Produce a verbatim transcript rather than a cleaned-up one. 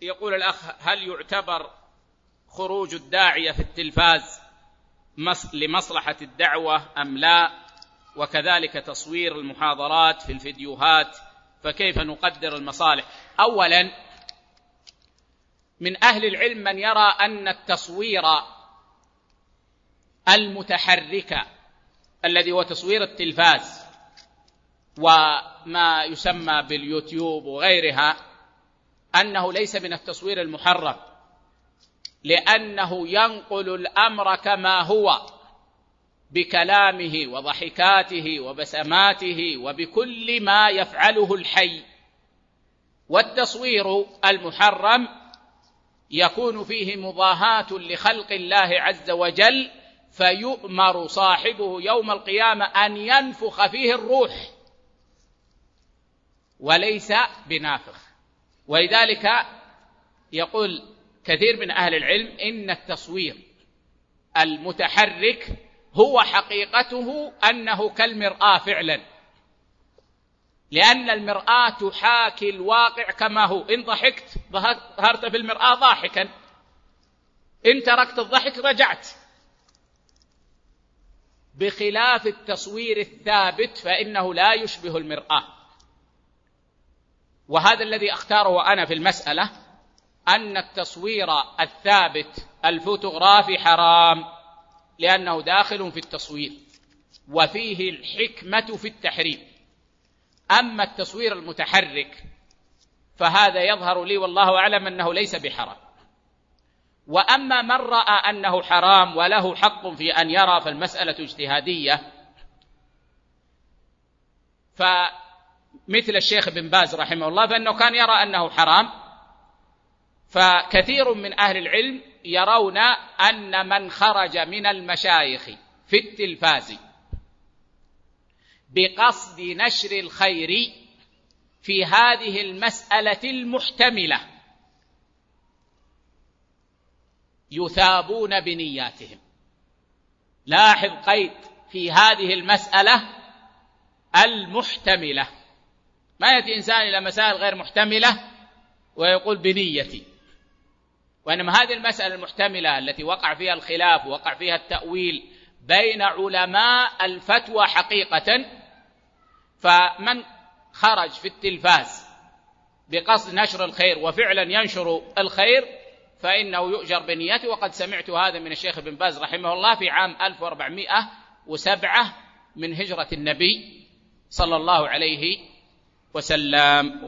يقول الأخ: هل يعتبر خروج الداعية في التلفاز لمصلحة الدعوة أم لا؟ وكذلك تصوير المحاضرات في الفيديوهات، فكيف نقدر المصالح؟ أولا، من أهل العلم من يرى أن التصوير المتحرك الذي هو تصوير التلفاز وما يسمى باليوتيوب وغيرها أنه ليس من التصوير المحرم، لأنه ينقل الأمر كما هو بكلامه وضحكاته وبسماته وبكل ما يفعله الحي. والتصوير المحرم يكون فيه مضاهاة لخلق الله عز وجل، فيؤمر صاحبه يوم القيامة أن ينفخ فيه الروح وليس بنافخ. ولذلك يقول كثير من أهل العلم إن التصوير المتحرك هو حقيقته أنه كالمرآة فعلا، لأن المرآة تحاكي الواقع كما هو. إن ضحكت ظهرت في المرآة ضاحكا، إن تركت الضحك رجعت، بخلاف التصوير الثابت فإنه لا يشبه المرآة. وهذا الذي أختاره أنا في المسألة، أن التصوير الثابت الفوتوغرافي حرام، لأنه داخل في التصوير وفيه الحكمة في التحريم. أما التصوير المتحرك فهذا يظهر لي والله أعلم أنه ليس بحرام. وأما من رأى أنه حرام وله حق في أن يرى، فالمسألة اجتهادية. فمثل الشيخ بن باز رحمه الله فإنه كان يرى أنه حرام، فكثير من أهل العلم يرون أن من خرج من المشايخ في التلفاز بقصد نشر الخير في هذه المسألة المحتملة يثابون بنياتهم. لاحظ قيد في هذه المسألة المحتملة، ما يأتي إنسان إلى مسائل غير محتملة ويقول بنيتي، وإنما هذه المسألة المحتملة التي وقع فيها الخلاف ووقع فيها التأويل بين علماء الفتوى حقيقة، فمن خرج في التلفاز بقصد نشر الخير وفعلا ينشر الخير فإنه يؤجر بنيته. وقد سمعت هذا من الشيخ بن باز رحمه الله في عام ألف وأربعمائة وسبعة من هجرة النبي صلى الله عليه وسلم.